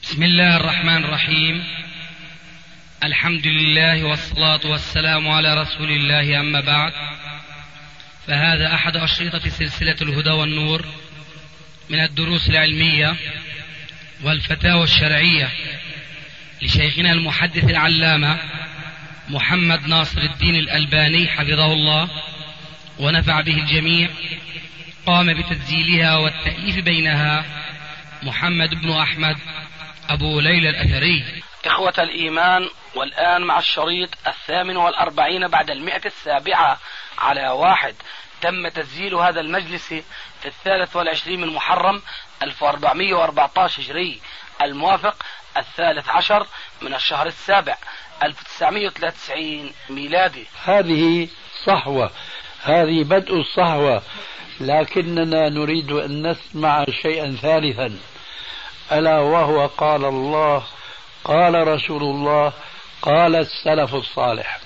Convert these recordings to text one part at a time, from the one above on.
بسم الله الرحمن الرحيم. الحمد لله والصلاة والسلام على رسول الله، أما بعد، فهذا أحد أشرطة سلسلة الهدى والنور من الدروس العلمية والفتاوى الشرعية لشيخنا المحدث العلامة محمد ناصر الدين الألباني حفظه الله ونفع به الجميع. قام بتسجيلها والتأليف بينها محمد بن أحمد أبو ليلى الأثري. إخوة الإيمان، والآن مع الشريط 48 بعد 107 على 1. تم تسجيل هذا المجلس في 23 من محرم 1414 هجري، الموافق 13 من الشهر السابع 1993 ميلادي. هذه صحوة، هذه بدء الصحوة، لكننا نريد أن نسمع شيئا ثالثا، ألا وهو قال الله، قال رسول الله، قال السلف الصالح.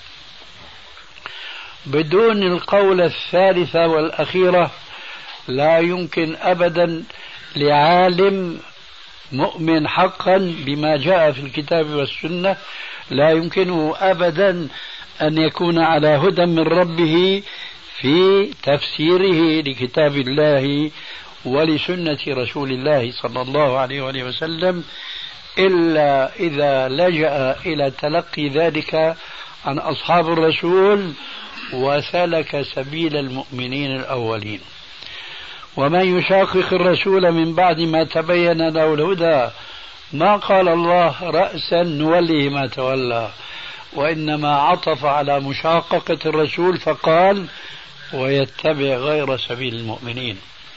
بدون القول الثالثة والأخيرة لا يمكن أبدا لعالم مؤمن حقا بما جاء في الكتاب والسنة، لا يمكنه أبدا أن يكون على هدى من ربه في تفسيره لكتاب الله ولسنة رسول الله صلى الله عليه وآله وسلم، إلا إذا لجأ إلى تلقي ذلك عن أصحاب الرسول وسلك سبيل المؤمنين الأولين. ومن يشاقق الرسول من بعد ما تبين له الهدى ما قال الله رأسا نوليه ما تولى، وإنما عطف على مشاققة الرسول فقال ويتبع غير سبيل المؤمنين.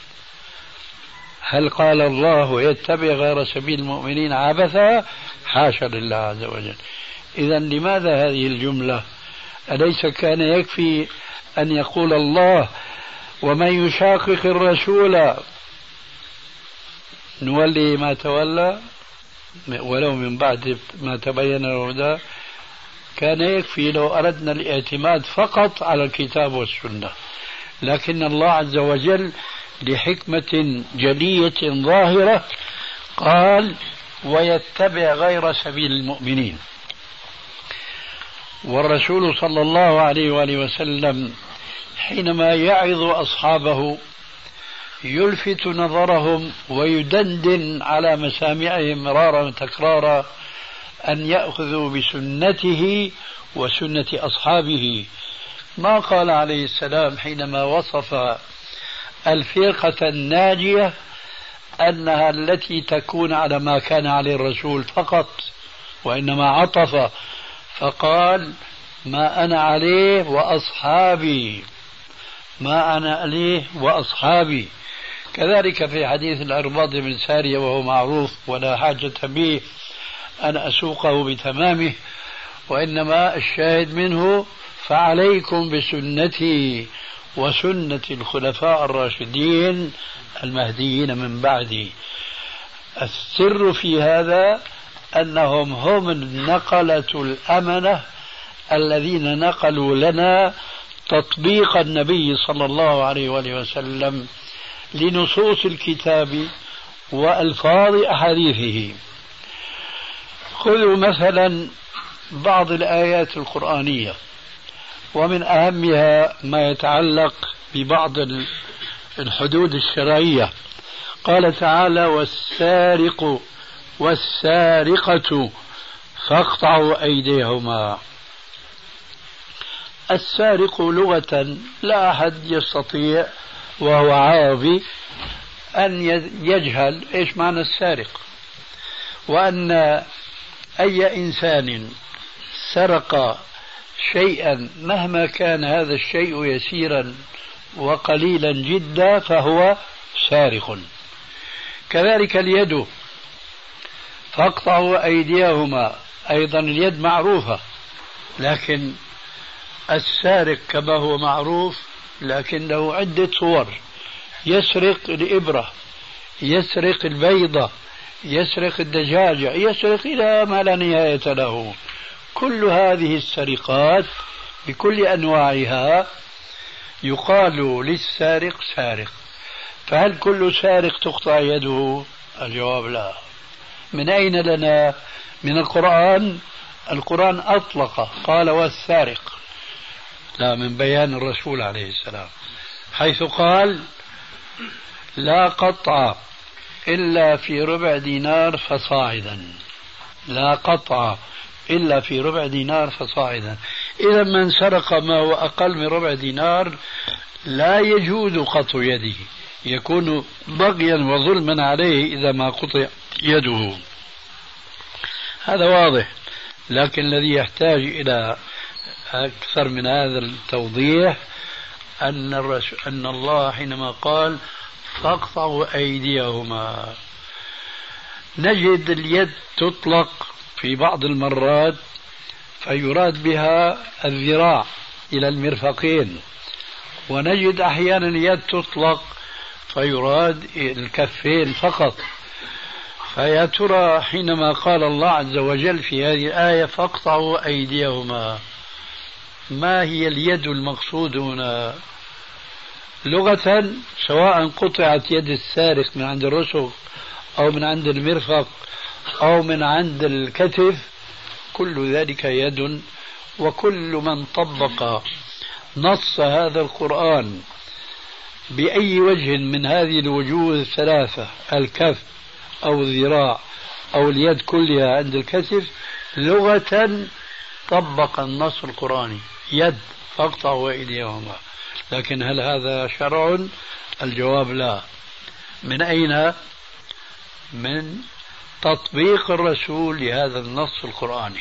هل قال الله ويتبع غير سبيل المؤمنين عبثا؟ حاشا لله عز وجل. إذا لماذا هذه الجملة؟ أليس كان يكفي أن يقول الله ومن يشاقق الرسول نولي ما تولى ولو من بعد ما تبين الهدى؟ كان يكفي لو أردنا الاعتماد فقط على الكتاب والسنة، لكن الله عز وجل لحكمة جلية ظاهرة قال ويتبع غير سبيل المؤمنين. والرسول صلى الله عليه وآله وسلم حينما يعظ أصحابه يلفت نظرهم ويدندن على مسامعهم مرارا وتكرارا أن يأخذوا بسنته وسنة أصحابه. ما قال عليه السلام حينما وصف الفرقة الناجية أنها التي تكون على ما كان عليه الرسول فقط، وإنما عطف فقال ما أنا عليه وأصحابي، ما أنا عليه وأصحابي. كذلك في حديث الأرباض بن سارية وهو معروف ولا حاجة به أن أسوقه بتمامه، وإنما الشاهد منه فعليكم بسنتي وسنة الخلفاء الراشدين المهديين من بعدي. السر في هذا أنهم هم النقلة الأمنة الذين نقلوا لنا تطبيق النبي صلى الله عليه وآله وسلم لنصوص الكتاب وألفاظ أحاديثه. خذوا مثلا بعض الآيات القرآنية، ومن أهمها ما يتعلق ببعض الحدود الشرعية. قال تعالى والسارق والسارقة فاقطعوا أيديهما. السارق لغة لا أحد يستطيع وهو عربي أن يجهل إيش معنى السارق، وأن أي إنسان سرق شيئا مهما كان هذا الشيء يسيرا وقليلا جدا فهو سارق. كذلك اليد فاقطعوا أيديهما، أيضا اليد معروفة، لكن السارق كما هو معروف لكن له عدة صور. يسرق الإبرة، يسرق البيضة، يسرق الدجاجة، يسرق إلى ما لا نهاية له. كل هذه السرقات بكل أنواعها يقال للسارق سارق. فهل كل سارق تقطع يده؟ الجواب لا. من أين لنا من القرآن؟ القرآن أطلق قال والسارق، لا، من بيان الرسول عليه السلام، حيث قال لا قطع إلا في ربع دينار فصاعدا، لا قطع إلا في ربع دينار فصاعدا. إذا من سرق ما هو أقل من ربع دينار لا يجوز قطع يده، يكون بغيا وظلما عليه إذا ما قطع يده. هذا واضح، لكن الذي يحتاج إلى أكثر من هذا التوضيح أن الله حينما قال فاقطعوا أيديهما، نجد اليد تطلق في بعض المرات فيراد بها الذراع إلى المرفقين، ونجد أحيانا اليد تطلق فيراد الكفين فقط. فيا ترى حينما قال الله عز وجل في هذه الآية فاقطعوا أيديهما، ما هي اليد المقصود هنا لغة؟ سواء قطعت يد السارق من عند الرسغ أو من عند المرفق أو من عند الكتف، كل ذلك يد. وكل من طبق نص هذا القرآن بأي وجه من هذه الوجوه الثلاثة، الكف أو الذراع أو اليد كلها عند الكتف، لغة طبق النص القرآني، يد فاقطعوا أيديهما. لكن هل هذا شرع؟ الجواب لا. من أين؟ من تطبيق الرسول لهذا النص القرآني.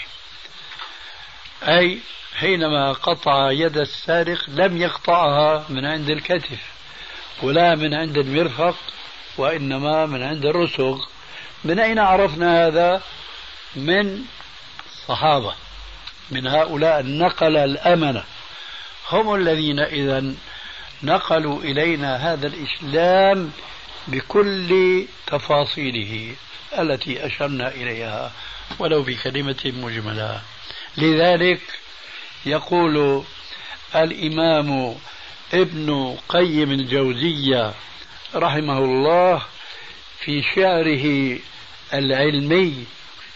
أي حينما قطع يد السارق لم يقطعها من عند الكتف ولا من عند المرفق، وإنما من عند الرسغ. من أين عرفنا هذا؟ من الصحابة، من هؤلاء النقل الأمنة، هم الذين إذا نقلوا إلينا هذا الإسلام بكل تفاصيله التي أشرنا إليها ولو بكلمة مجملة. لذلك يقول الإمام ابن قيم الجوزية رحمه الله في شعره العلمي: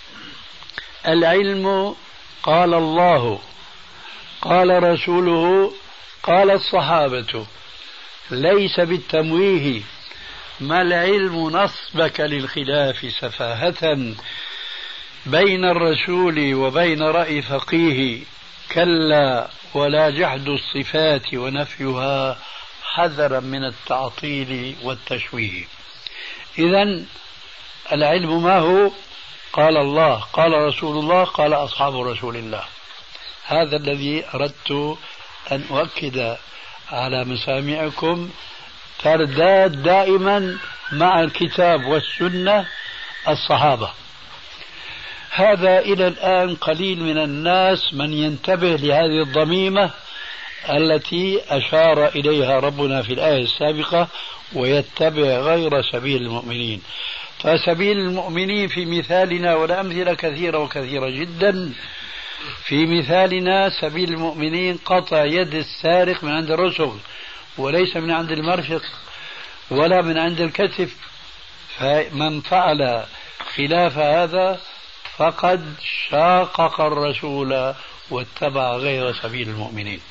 العلم قال الله قال رسوله قال الصحابة، ليس بالتمويه، ما العلم نصبك للخلاف سفاهة بين الرسول وبين رأي فقيه، كلا ولا جحد الصفات ونفيها حذرا من التعطيل والتشويه. إذن العلم ما هو؟ قال الله قال رسول الله قال أصحاب رسول الله. هذا الذي أردت أن أؤكد على مسامعكم، ترداد دائما مع الكتاب والسنة الصحابة. هذا إلى الآن قليل من الناس من ينتبه لهذه الضميمة التي أشار إليها ربنا في الآية السابقة: ويتبع غير سبيل المؤمنين. فسبيل المؤمنين في مثالنا، والأمثلة كثيرة وكثيرة جدا، في مثالنا سبيل المؤمنين قطع يد السارق من عند الرسغ وليس من عند المرفق ولا من عند الكتف. فمن فعل خلاف هذا فقد شاقق الرسول واتبع غير سبيل المؤمنين.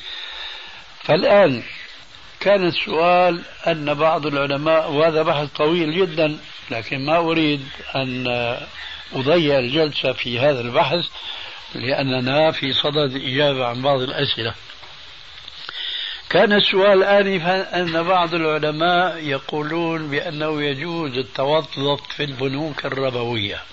فالآن كان السؤال أن بعض العلماء، وهذا بحث طويل جدا لكن ما أريد أن أضيع الجلسة في هذا البحث لأننا في صدد إجابة عن بعض الأسئلة. كان السؤال آنفا أن بعض العلماء يقولون بأنه يجوز التوظف في البنوك الربوية.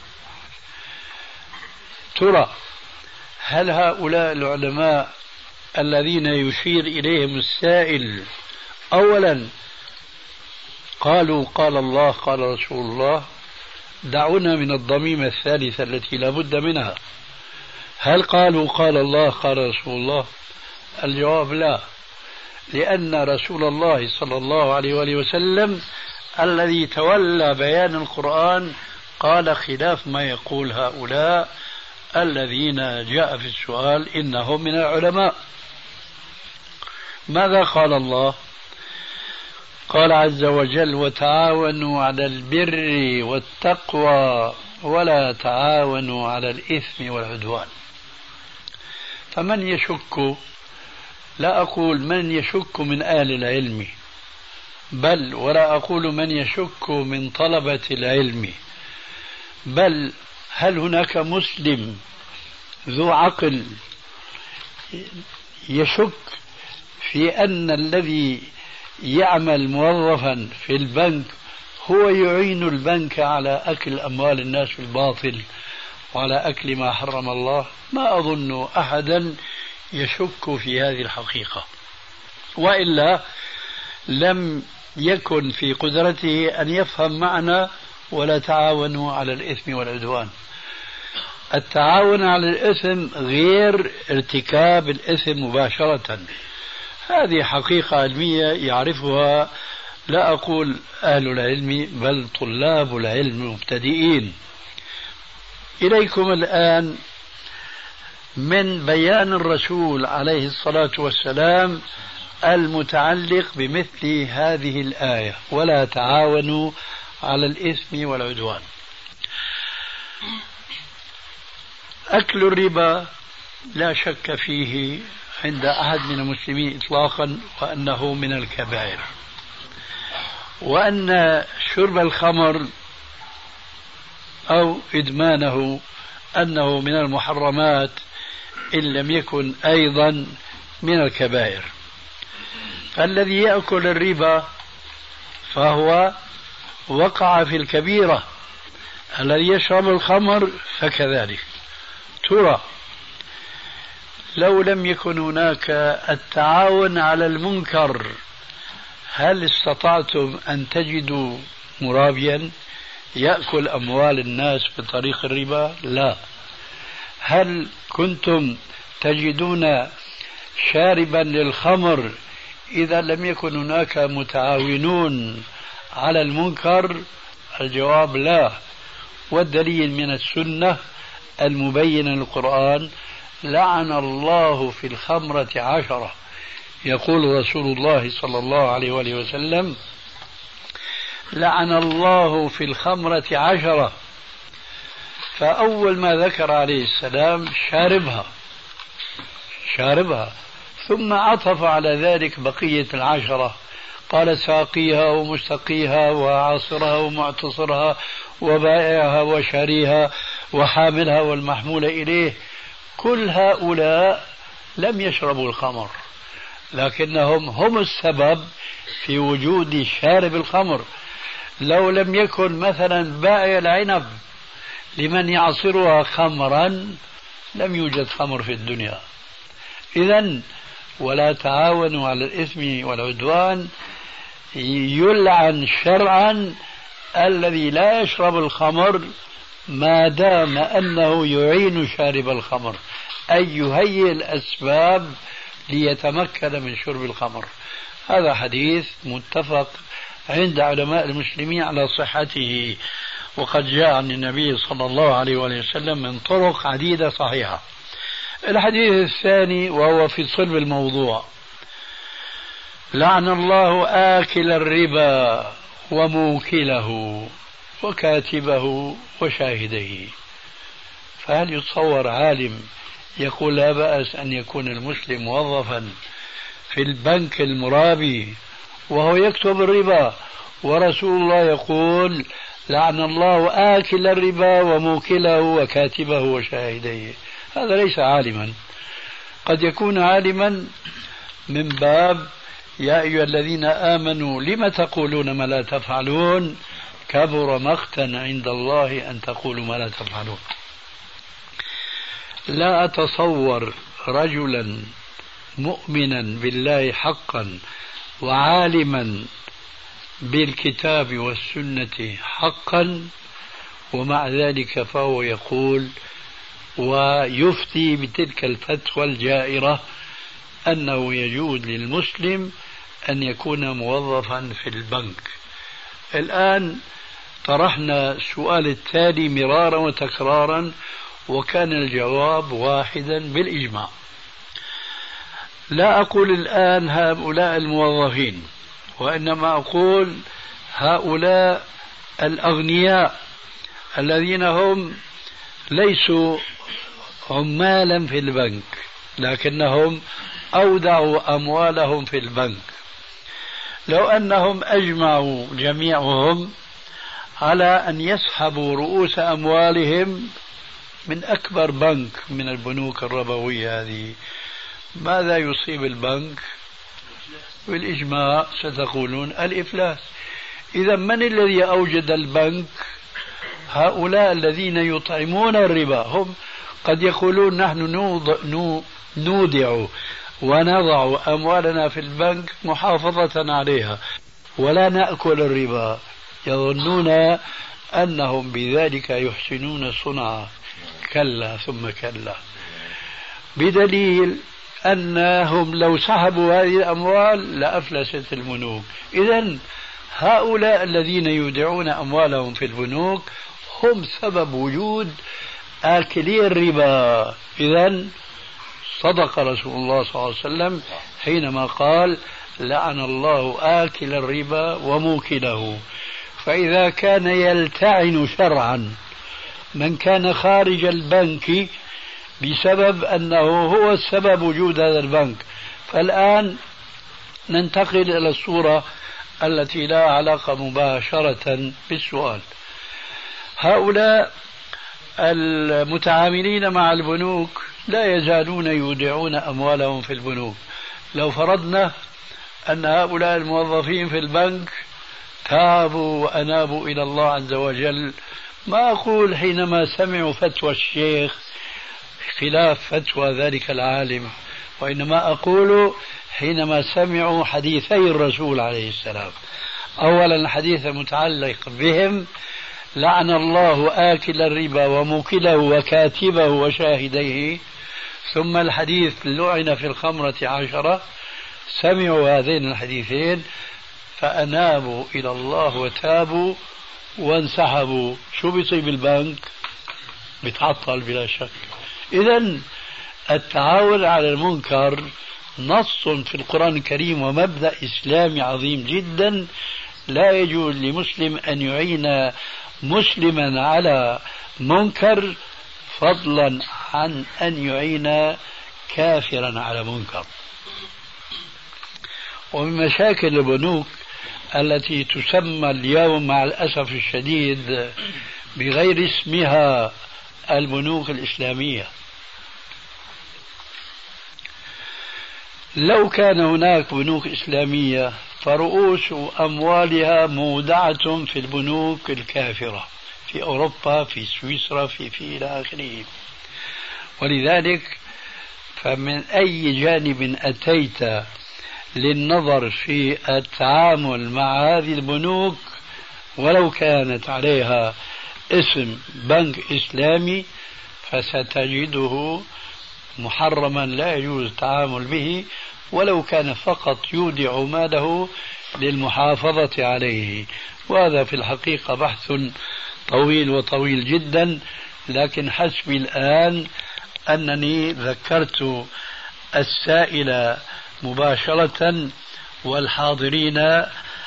ترى هل هؤلاء العلماء الذين يشير إليهم السائل أولا قالوا قال الله قال رسول الله؟ دعونا من الضميمة الثالثة التي لا بد منها. هل قالوا قال الله قال رسول الله؟ الجواب لا، لأن رسول الله صلى الله عليه وآله وسلم الذي تولى بيان القرآن قال خلاف ما يقول هؤلاء الذين جاء في السؤال إنهم من العلماء. ماذا قال الله؟ قال عز وجل: وتعاونوا على البر والتقوى ولا تعاونوا على الإثم والعدوان. فمن يشك، لا أقول من يشك من أهل العلم، بل ولا أقول من يشك من طلبة العلم، بل هل هناك مسلم ذو عقل يشك في أن الذي يعمل موظفا في البنك هو يعين البنك على أكل أموال الناس بالباطل وعلى أكل ما حرم الله؟ ما أظن أحدا يشك في هذه الحقيقة، وإلا لم يكن في قدرته أن يفهم معنى ولا تعاونوا على الإثم والعدوان. التعاون على الإثم غير ارتكاب الإثم مباشرة، هذه حقيقة علمية يعرفها لا أقول أهل العلم بل طلاب العلم المبتدئين. إليكم الآن من بيان الرسول عليه الصلاة والسلام المتعلق بمثل هذه الآية: ولا تعاونوا على الإثم والعدوان. أكل الربا لا شك فيه عند أحد من المسلمين إطلاقا وأنه من الكبائر، وأن شرب الخمر أو إدمانه أنه من المحرمات إن لم يكن أيضا من الكبائر. فالذي يأكل الربا فهو وقع في الكبيرة، الذي يشرب الخمر فكذلك. ترى لو لم يكن هناك التعاون على المنكر هل استطعتم أن تجدوا مرابيا يأكل أموال الناس بطريق الربا؟ لا. هل كنتم تجدون شاربا للخمر إذا لم يكن هناك متعاونون على المنكر؟ الجواب لا. والدليل من السنة المبينة للقرآن: لعن الله في الخمرة 10. يقول رسول الله صلى الله عليه وآله وسلم: لعن الله في الخمرة 10. فأول ما ذكر عليه السلام شاربها، ثم عطف على ذلك بقية 10، قال: ساقيها ومستقيها وعاصرها ومعتصرها وبائعها وشاريها وحاملها والمحمول إليه. كل هؤلاء لم يشربوا الخمر، لكنهم هم السبب في وجود شارب الخمر. لو لم يكن مثلا بائع العنب لمن يعصرها خمرا لم يوجد خمر في الدنيا. إذن ولا تعاونوا على الإثم والعدوان يلعن شرعا الذي لا يشرب الخمر ما دام أنه يعين شارب الخمر، أي يهيئ الأسباب ليتمكن من شرب الخمر. هذا حديث متفق عند علماء المسلمين على صحته، وقد جاء عن النبي صلى الله عليه وسلم من طرق عديدة صحيحة. الحديث الثاني وهو في صلب الموضوع: لعن الله آكل الربا وموكله وكاتبه وشاهديه. فهل يتصور عالم يقول لا بأس أن يكون المسلم موظفا في البنك المرابي وهو يكتب الربا، ورسول الله يقول: لعن الله آكل الربا وموكله وكاتبه وشاهديه؟ هذا ليس عالما. قد يكون عالما من باب يا أيها الذين آمنوا لم تقولون ما لا تفعلون كبر مقتا عند الله أن تقولوا ما لا تفعلون. لا أتصور رجلا مؤمنا بالله حقا وعالما بالكتاب والسنة حقا ومع ذلك فهو يقول ويفتي بتلك الفتوى الجائرة أنه يجوز للمسلم أن يكون موظفا في البنك. الآن طرحنا السؤال التالي مرارا وتكرارا وكان الجواب واحدا بالإجماع. لا أقول الآن هؤلاء الموظفين، وإنما أقول هؤلاء الأغنياء الذين هم ليسوا عمالا في البنك لكنهم أودعوا أموالهم في البنك، لو أنهم أجمعوا جميعهم على أن يسحبوا رؤوس أموالهم من أكبر بنك من البنوك الربوية هذه، ماذا يصيب البنك؟ بالإجماع ستقولون الإفلاس. إذا من الذي أوجد البنك؟ هؤلاء الذين يطعمون الربا. هم قد يقولون نحن نودع ونضع أموالنا في البنك محافظة عليها ولا نأكل الربا، يظنون أنهم بذلك يحسنون صنعا. كلا ثم كلا، بدليل أنهم لو سحبوا هذه الأموال لأفلست البنوك. إذن هؤلاء الذين يودعون أموالهم في البنوك هم سبب وجود آكلي الربا. إذن صدق رسول الله صلى الله عليه وسلم حينما قال لعن الله آكل الربا وموكله. فإذا كان يلتعن شرعا من كان خارج البنك بسبب أنه هو السبب وجود هذا البنك، فالآن ننتقل إلى الصورة التي لا علاقة مباشرة بالسؤال. هؤلاء المتعاملين مع البنوك لا يزالون يودعون أموالهم في البنوك. لو فرضنا أن هؤلاء الموظفين في البنك تابوا وأنابوا إلى الله عز وجل، ما أقول حينما سمعوا فتوى الشيخ خلاف فتوى ذلك العالم، وإنما أقول حينما سمعوا حديثي الرسول عليه السلام. أولا الحديث المتعلق بهم لعن الله آكل الربا وموكله وكاتبه وشاهديه، ثم الحديث لعن في الخمرة 10. سمعوا هذين الحديثين فأنابوا إلى الله وتابوا وانسحبوا، شو بيصيب البنك؟ بيتعطل بلا شك. إذن التعاون على المنكر نص في القرآن الكريم ومبدأ إسلامي عظيم جدا. لا يجوز لمسلم أن يعين مسلما على منكر فضلا عن أن يعين كافرا على منكر. ومن مشاكل البنوك التي تسمى اليوم مع الأسف الشديد بغير اسمها البنوك الإسلامية، لو كان هناك بنوك إسلامية فرؤوس أموالها مودعة في البنوك الكافرة في أوروبا، في سويسرا، في إلى آخره. ولذلك فمن أي جانب أتيت للنظر في التعامل مع هذه البنوك ولو كانت عليها اسم بنك إسلامي فستجده محرما، لا يجوز التعامل به ولو كان فقط يودع ماله للمحافظة عليه. وهذا في الحقيقة بحث طويل وطويل جدا، لكن حسبي الآن أنني ذكرت السائل مباشرة والحاضرين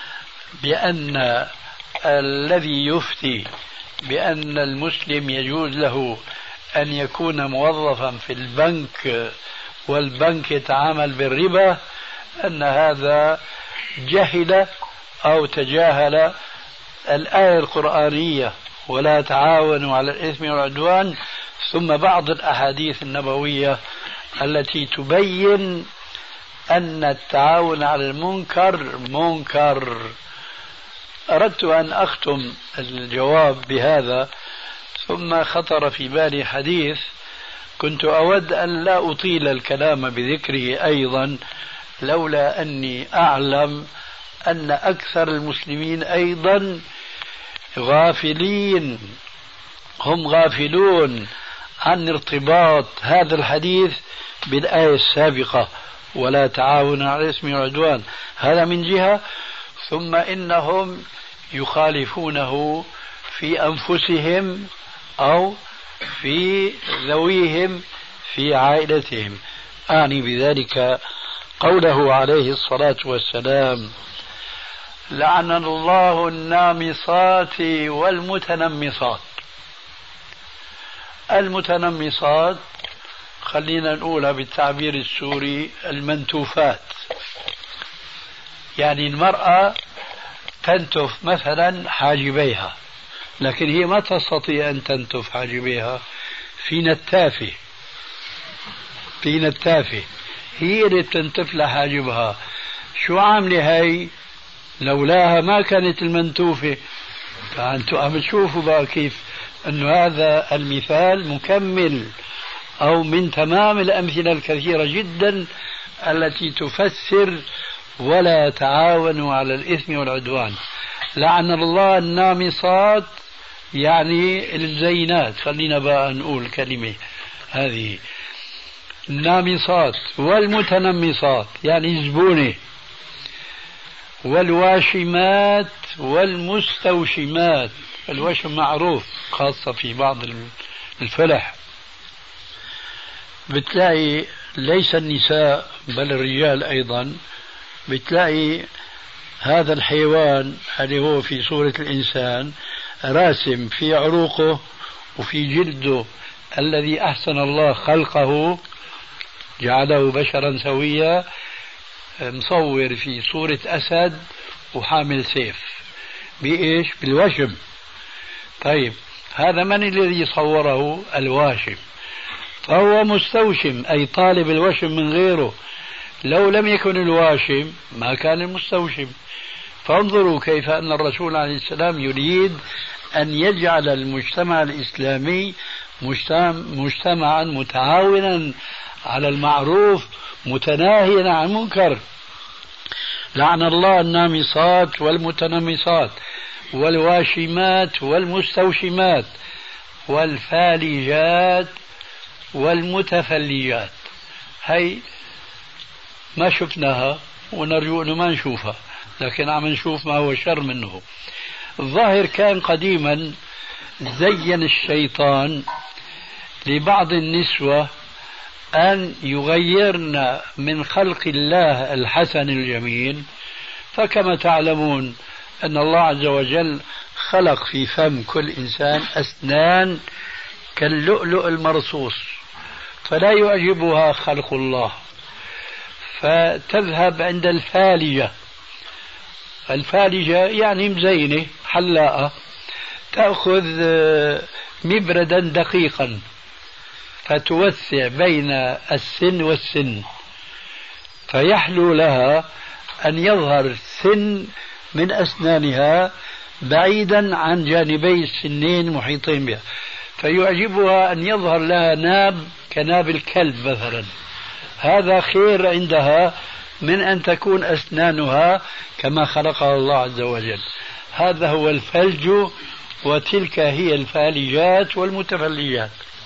بأن الذي يفتي بأن المسلم يجوز له أن يكون موظفا في البنك والبنك يتعامل بالربا أن هذا جهل أو تجاهل الآية القرآنية ولا تعاونوا على الإثم والعدوان، ثم بعض الأحاديث النبوية التي تبين أن التعاون على المنكر منكر. أردت أن أختم الجواب بهذا، ثم خطر في بالي حديث كنت أود أن لا أطيل الكلام بذكره أيضا، لولا أني أعلم أن أكثر المسلمين أيضا غافلين، هم غافلون عن ارتباط هذا الحديث بالآية السابقة ولا تعاون على الإثم والعدوان. هذا من جهة، ثم إنهم يخالفونه في أنفسهم أو في ذويهم في عائلتهم. أعني بذلك قوله عليه الصلاة والسلام لعن الله النامصات والمتنمصات. المتنمصات خلينا نقولها بالتعبير السوري المنتوفات، يعني المرأة تنتف مثلا حاجبيها، لكن هي ما تستطيع أن تنتف حاجبيها في نتافة هي اللي بتنتف لها حاجبها. شو عاملة هي؟ لولاها ما كانت المنتوفة. فأنتوا عم تشوفوا بقى كيف أنه هذا المثال مكمل أو من تمام الأمثلة الكثيرة جدا التي تفسر ولا تعاونوا على الإثم والعدوان. لعن الله النامصات، يعني الزينات، خلينا بقى نقول كلمة هذه النامصات، والمتنمصات يعني زبونة، والواشمات والمستوشمات. الوشم معروف خاصة في بعض الفلح، بتلاقي ليس النساء بل الرجال أيضا، بتلاقي هذا الحيوان اللي هو في صورة الإنسان راسم في عروقه وفي جلده الذي أحسن الله خلقه جعله بشرا سويا، مصور في صورة أسد وحامل سيف. بإيش؟ بالوشم. طيب هذا من الذي صوره؟ الواشم. فهو مستوشم، أي طالب الوشم من غيره. لو لم يكن الواشم ما كان المستوشم. فانظروا كيف أن الرسول عليه السلام يريد أن يجعل المجتمع الإسلامي مجتمعا متعاونا على المعروف متناهيا عن المنكر. لعن الله النامصات والمتنمصات والواشمات والمستوشمات والفالجات والمتفلجات. هي ما شفناها ونرجو أنه ما نشوفها، لكن عم نشوف ما هو شر منه. الظاهر كان قديما زين الشيطان لبعض النسوة أن يغيرن من خلق الله الحسن الجميل. فكما تعلمون أن الله عز وجل خلق في فم كل إنسان أسنان كاللؤلؤ المرصوص، فلا يعجبها خلق الله، فتذهب عند الفالجة. الفالجة يعني مزينة حلاقة، تأخذ مبردا دقيقا فتوسع بين السن والسن، فيحلو لها أن يظهر سن من أسنانها بعيدا عن جانبي السنين محيطين بها، فيعجبها أن يظهر لها ناب كناب الكلب مثلا. هذا خير عندها من أن تكون أسنانها كما خلقها الله عز وجل. هذا هو الفلج، وتلك هي الفالجات والمتفلجات.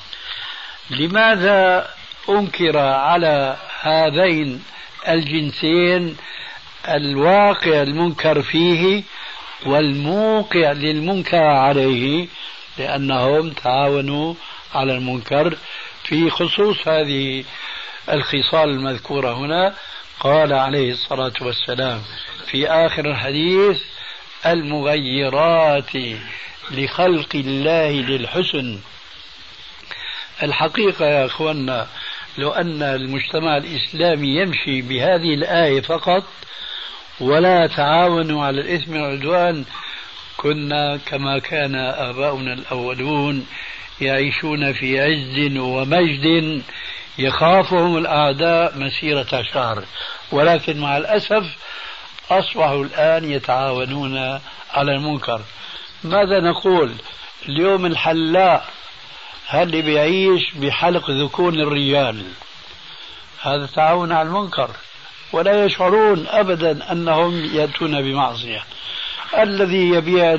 لماذا أنكر على هذين الجنسين الواقع المنكر فيه والموقع للمنكر عليه؟ لأنهم تعاونوا على المنكر. في خصوص هذه الخصال المذكورة هنا قال عليه الصلاة والسلام في آخر الحديث: المغيرات لخلق الله للحسن. الحقيقة يا أخوانا لو أن المجتمع الإسلامي يمشي بهذه الآية فقط ولا تعاونوا على الإثم والعدوان كنا كما كان آباؤنا الأولون يعيشون في عز ومجد يخافهم الأعداء مسيرة شهر. ولكن مع الأسف أصبحوا الآن يتعاونون على المنكر. ماذا نقول اليوم؟ الحلاق اللي بيعيش بحلق ذكون الرجال هذا تعاون على المنكر، ولا يشعرون أبدا أنهم يأتون بمعصية. الذي يبيع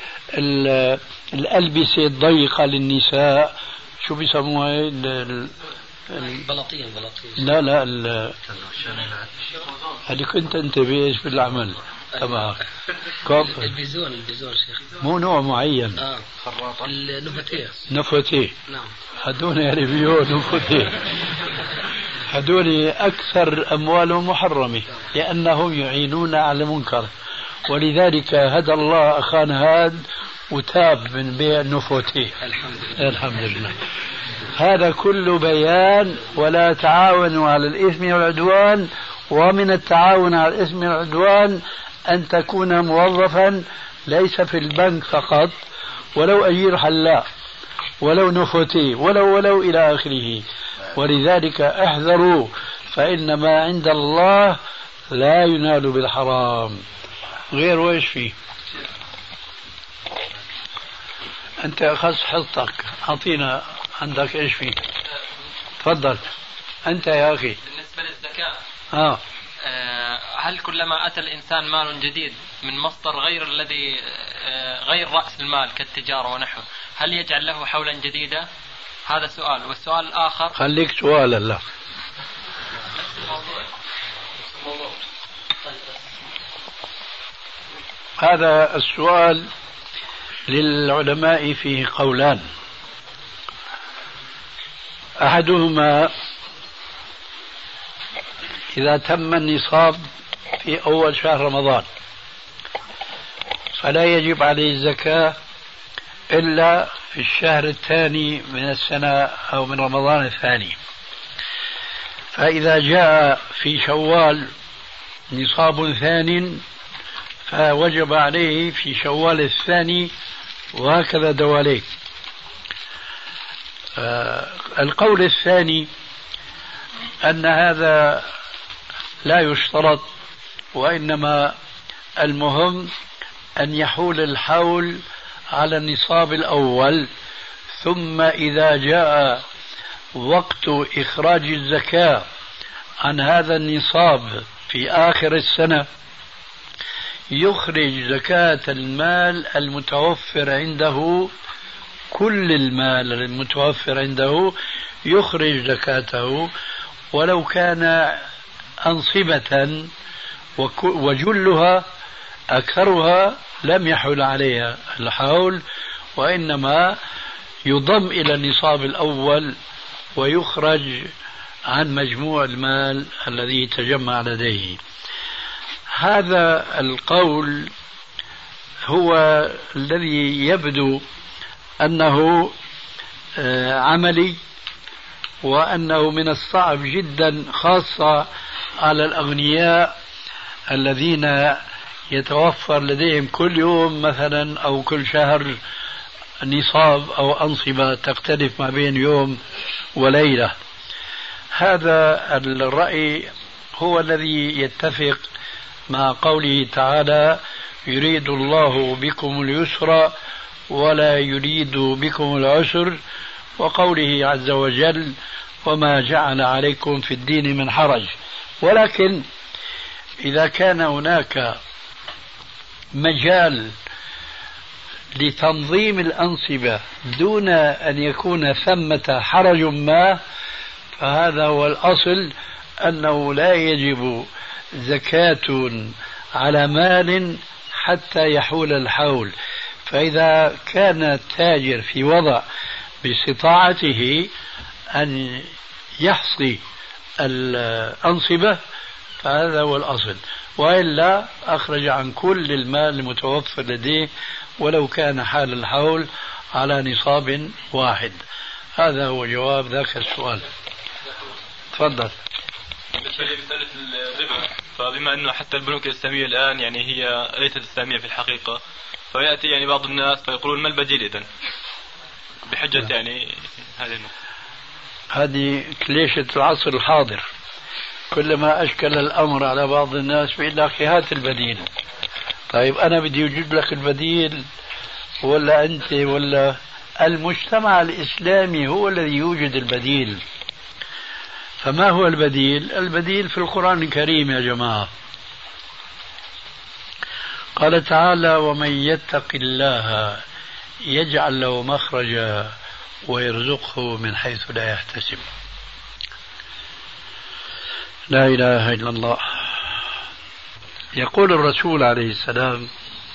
الألبسة الضيقة للنساء، شو بيسموها؟ البلاطين. لا هذه كنت أنت بإيش بالعمل تبعك؟ البيزون شيخ، مو نوع معين. نفتيه. نعم. هدول يعني بيو نفتيه. هدول أكثر أموالهم محرمة لأنهم يعينون على المنكر، ولذلك هدى الله أخانا هاد وتاب من بيع النفوتي. الحمد لله. الحمد لله. هذا كله بيان ولا تعاونوا على الإثم والعدوان. ومن التعاون على الإثم والعدوان أن تكون موظفا ليس في البنك فقط، ولو أجير حلاق، ولو نفوتي، ولو إلى آخره. ولذلك احذروا، فإن ما عند الله لا ينال بالحرام. غير وإيش فيه؟ أنت أخذ حصتك، أعطينا عندك إيش فيه؟ تفضل أنت يا أخي. بالنسبة للزكاة هل كلما أتى الإنسان مال جديد من مصدر غير الذي غير رأس المال كالتجارة ونحوه، هل يجعل له حولا جديدا؟ هذا سؤال. والسؤال الآخر، خليك سؤالا لا. هذا السؤال للعلماء فيه قولان. أحدهما إذا تم النصاب في أول شهر رمضان فلا يجب عليه الزكاة إلا في الشهر الثاني من السنة أو من رمضان الثاني. فإذا جاء في شوال نصاب ثانٍ فوجب عليه في شوال الثاني، وهكذا دواليه. القول الثاني أن هذا لا يشترط، وإنما المهم أن يحول الحول على النصاب الأول، ثم إذا جاء وقت إخراج الزكاة عن هذا النصاب في آخر السنة يخرج زكاة المال المتوفر عنده، كل المال المتوفر عنده يخرج زكاته، ولو كان أنصبة وجلها أكثرها لم يحول عليها الحول، وإنما يضم إلى النصاب الأول ويخرج عن مجموع المال الذي تجمع لديه. هذا القول هو الذي يبدو أنه عملي، وأنه من الصعب جدا خاصة على الأغنياء الذين يتوفر لديهم كل يوم مثلا أو كل شهر نصاب أو أنصبة تختلف ما بين يوم وليلة. هذا الرأي هو الذي يتفق مع قوله تعالى: يريد الله بكم اليسر ولا يريد بكم العسر، وقوله عز وجل: وما جعل عليكم في الدين من حرج. ولكن إذا كان هناك مجال لتنظيم الأنصبة دون أن يكون ثمة حرج ما، فهذا هو الأصل، أنه لا يجب زكاة على مال حتى يحول الحول. فإذا كان التاجر في وضع باستطاعته أن يحصي الأنصبة فهذا هو الأصل، وإلا أخرج عن كل المال المتوفر لديه ولو كان حال الحول على نصاب واحد. هذا هو جواب ذاك السؤال. تفضل. بالنسبة لمسألة الربا، فبما أنه حتى البنوك الإسلامية الآن يعني هي ليست إسلامية في الحقيقة، فيأتي يعني بعض الناس فيقولون ما البديل إذن، بحجة يعني هذه النقطة. هذه كليشة العصر الحاضر، كلما أشكل الأمر على بعض الناس بيقول لك هات البديل. طيب أنا بدي أجيب لك البديل ولا أنت ولا المجتمع الإسلامي هو الذي يوجد البديل؟ فما هو البديل؟ البديل في القرآن الكريم يا جماعة. قال تعالى: ومن يتق الله يجعل له مخرجا ويرزقه من حيث لا يحتسب. لا إله إلا الله. يقول الرسول عليه السلام،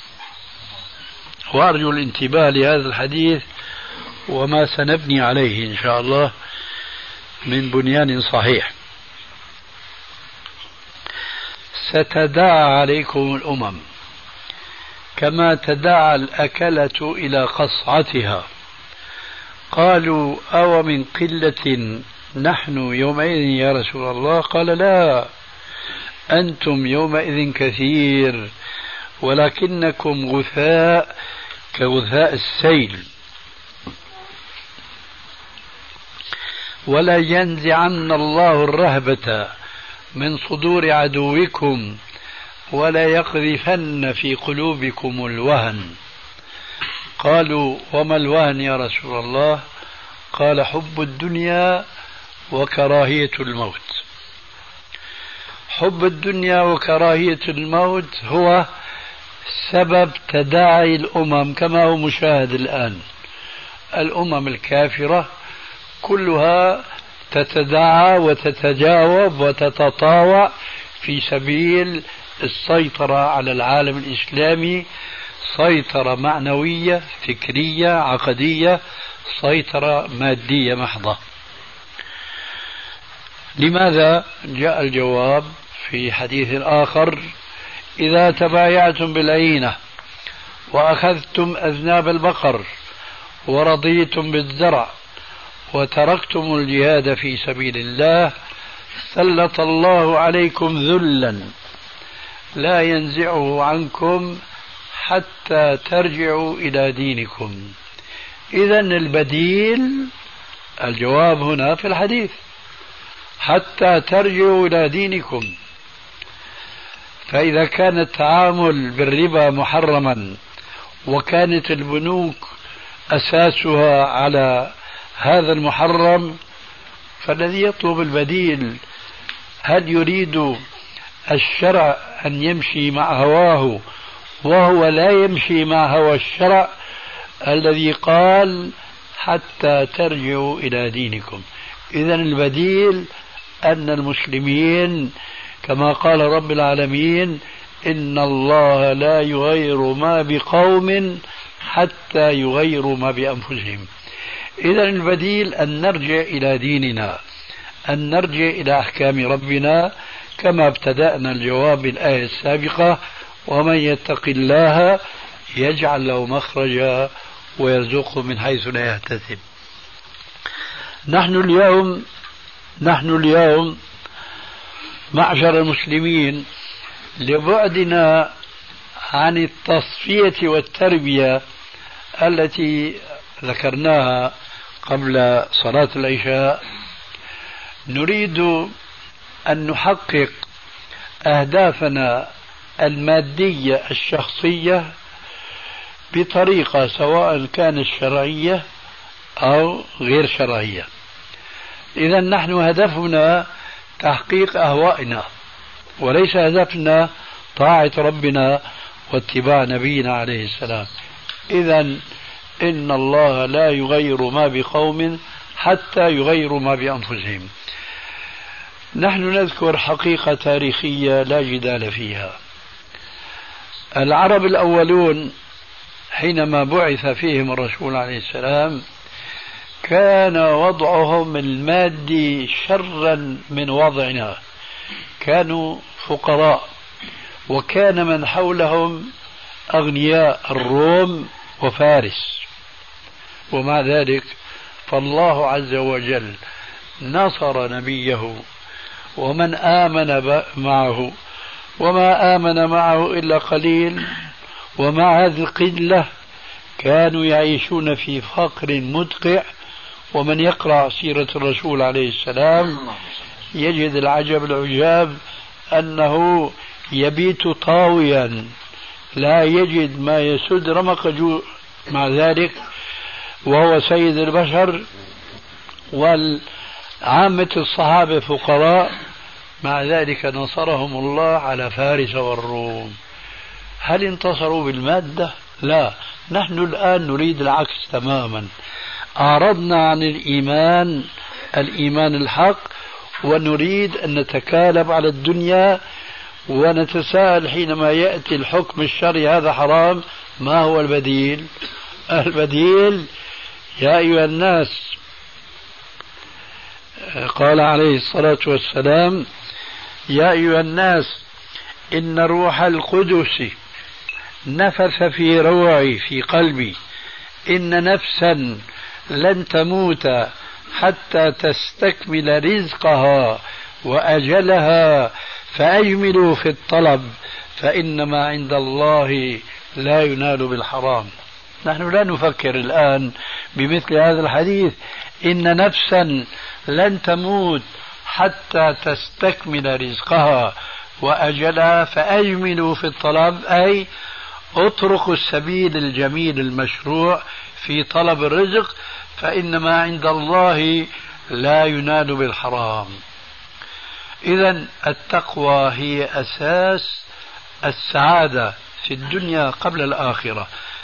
وأرجو الانتباه لهذا الحديث وما سنبني عليه إن شاء الله من بنيان صحيح: ستداعى عليكم الأمم كما تداعى الأكلة إلى قصعتها، قالوا أو من قلة نحن يومئذ يا رسول الله؟ قال لا، أنتم يومئذ كثير ولكنكم غثاء كغثاء السيل. ولا ينزعن الله الرهبة من صدور عدوكم ولا يقذفن في قلوبكم الوهن. قالوا وما الوهن يا رسول الله؟ قال حب الدنيا وكراهية الموت. حب الدنيا وكراهية الموت هو سبب تداعي الأمم كما هو مشاهد الآن. الأمم الكافرة كلها تتداعى وتتجاوب وتتطاوع في سبيل السيطرة على العالم الإسلامي، سيطرة معنوية فكرية عقدية، سيطرة مادية محضة. لماذا؟ جاء الجواب في حديث آخر: إذا تبايعتم بالعينة وأخذتم أذناب البقر ورضيتم بالزرع وتركتم الجهاد في سبيل الله سلط الله عليكم ذلا لا ينزعه عنكم حتى ترجعوا إلى دينكم. إذن البديل، الجواب هنا في الحديث، حتى ترجعوا إلى دينكم. فإذا كان التعامل بالربا محرما وكانت البنوك أساسها على هذا المحرم، فالذي يطلب البديل هل يريد الشرع أن يمشي مع هواه وهو لا يمشي مع هوى الشرع الذي قال حتى ترجعوا إلى دينكم؟ إذن البديل أن المسلمين كما قال رب العالمين: إن الله لا يغير ما بقوم حتى يغيروا ما بأنفسهم. إذن البديل أن نرجع إلى ديننا، أن نرجع إلى أحكام ربنا كما ابتدأنا الجواب بالآية السابقة: ومن يتق الله يجعل له مخرجا ويرزقه من حيث لا يحتسب. نحن اليوم معشر المسلمين لبعدنا عن التصفية والتربية التي ذكرناها قبل صلاة العشاء، نريد أن نحقق أهدافنا المادية الشخصية بطريقة سواء كانت شرعية أو غير شرعية. إذا نحن هدفنا تحقيق أهوائنا، وليس هدفنا طاعة ربنا واتباع نبينا عليه السلام. إذا إن الله لا يغير ما بقوم حتى يغيروا ما بأنفسهم. نحن نذكر حقيقة تاريخية لا جدال فيها. العرب الأولون حينما بعث فيهم الرسول عليه السلام كان وضعهم المادي شرا من وضعنا، كانوا فقراء، وكان من حولهم أغنياء، الروم وفارس. ومع ذلك فالله عز وجل نصر نبيه ومن آمن معه، وما آمن معه إلا قليل، ومع هذه القلة كانوا يعيشون في فقر مدقع. ومن يقرأ سيرة الرسول عليه السلام يجد العجب العجاب أنه يبيت طاويا لا يجد ما يسد رمق جوع، مع ذلك وهو سيد البشر والعامة الصحابة فقراء، مع ذلك نصرهم الله على فارس والروم. هل انتصروا بالمادة؟ لا، نحن الآن نريد العكس تماما. أعرضنا عن الإيمان الحق، ونريد أن نتكالب على الدنيا، ونتساءل حينما يأتي الحكم الشرعي هذا حرام، ما هو البديل؟ البديل يا أيها الناس، قال عليه الصلاة والسلام: يا أيها الناس إن روح القدس نفث في روعي في قلبي إن نفسا لن تموت حتى تستكمل رزقها وأجلها فأجملوا في الطلب فإنما عند الله لا ينال بالحرام. نحن لا نفكر الآن بمثل هذا الحديث إن نفسا لن تموت حتى تستكمل رزقها وأجلها فأجملوا في الطلب، أي اتركوا السبيل الجميل المشروع في طلب الرزق فإنما عند الله لا ينال بالحرام. إذن التقوى هي أساس السعادة في الدنيا قبل الآخرة،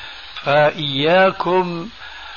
فإياكم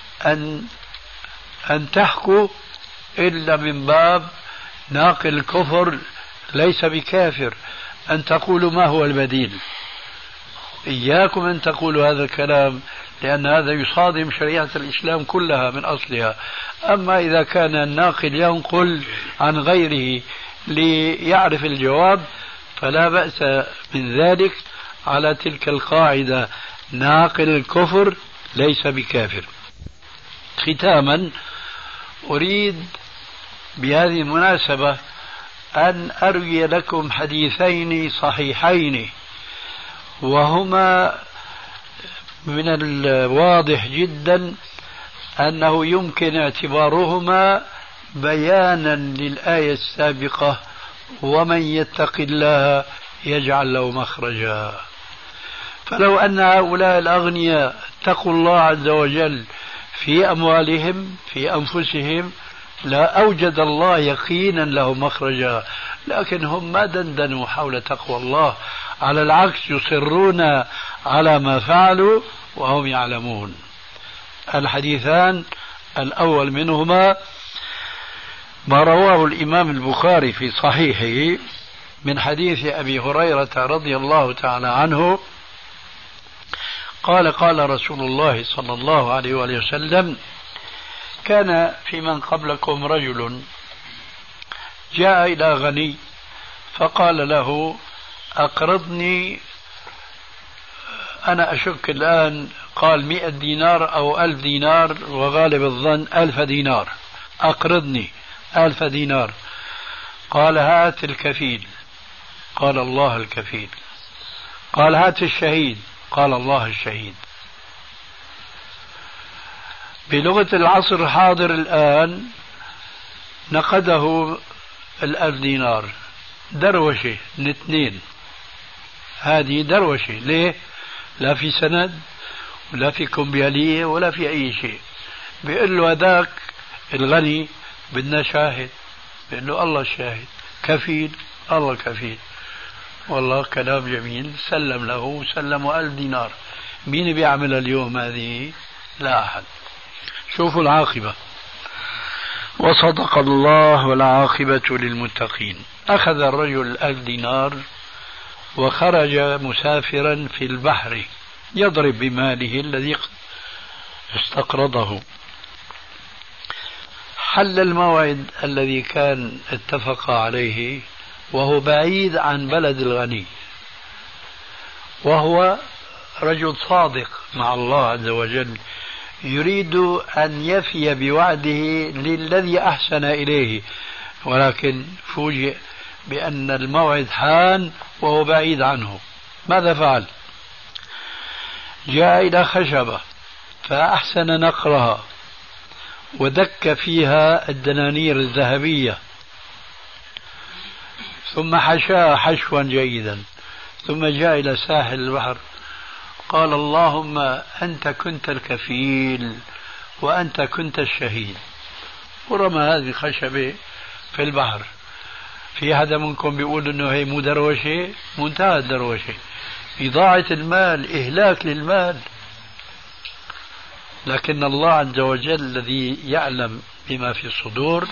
أن تحكوا إلا من باب ناقل الكفر ليس بكافر، أن تقولوا ما هو البديل. إياكم أن تقولوا هذا الكلام لأن هذا يصادم شريعة الإسلام كلها من أصلها. أما إذا كان الناقل ينقل عن غيره ليعرف الجواب فلا بأس من ذلك على تلك القاعدة: ناقل الكفر ليس بكافر. ختاما أريد بهذه المناسبة أن أروي لكم حديثين صحيحين، وهما من الواضح جدا أنه يمكن اعتبارهما بيانا للآية السابقة: ومن يتق الله يجعل له مخرجا. فلو أن هؤلاء الأغنياء اتقوا الله عز وجل في أموالهم في أنفسهم لا أوجد الله يقينا له مخرجا، لكن هم ما دندنوا حول تقوى الله، على العكس يصرون على ما فعلوا وهم يعلمون. الحديثان الأول منهما ما رواه الإمام البخاري في صحيحه من حديث أبي هريرة رضي الله تعالى عنه قال: قال رسول الله صلى الله عليه وآله وسلم: كان في من قبلكم رجل جاء إلى غني فقال له: أقرضني، أنا أشك الآن قال 100 دينار أو 1000 دينار، وغالب الظن 1000 دينار، أقرضني 1000 دينار. قال: هات الكفيل. قال: الله الكفيل. قال: هات الشهيد. قال: الله الشهيد. بلغة العصر الحاضر الآن نقده 1000 دينار، دروشة من اثنين، هذه دروشة. ليه؟ لا في سند ولا في كمبيالية ولا في أي شيء. بيقول له هذاك الغني بدنا شاهد، بيقول له الله الشاهد. كفيل، الله كفيل. والله كلام جميل. سلم له، سلموا 1000 دينار. مين بيعمل اليوم هذه؟ لا أحد. شوفوا العاقبة. وصدق الله والعاقبة للمتقين. أخذ الرجل 1000 دينار وخرج مسافرا في البحر يضرب بماله الذي استقرضه. حل الموعد الذي كان اتفق عليه وهو بعيد عن بلد الغني، وهو رجل صادق مع الله عز وجل، يريد أن يفي بوعده للذي أحسن إليه، ولكن فوجئ بأن الموعد حان وهو بعيد عنه. ماذا فعل؟ جاء إلى خشبة فأحسن نقرها ودك فيها الدنانير الذهبية، ثم حشاها حشوا جيدا، ثم جاء إلى ساحل البحر قال: اللهم أنت كنت الكفيل وأنت كنت الشهيد، ورمى هذه الخشبة في البحر. في أحد منكم بيقول إنه هي مو دروشة؟ منتهى الدروشة، إضاعة المال، إهلاك للمال. لكن الله عز وجل الذي يعلم بما في الصدور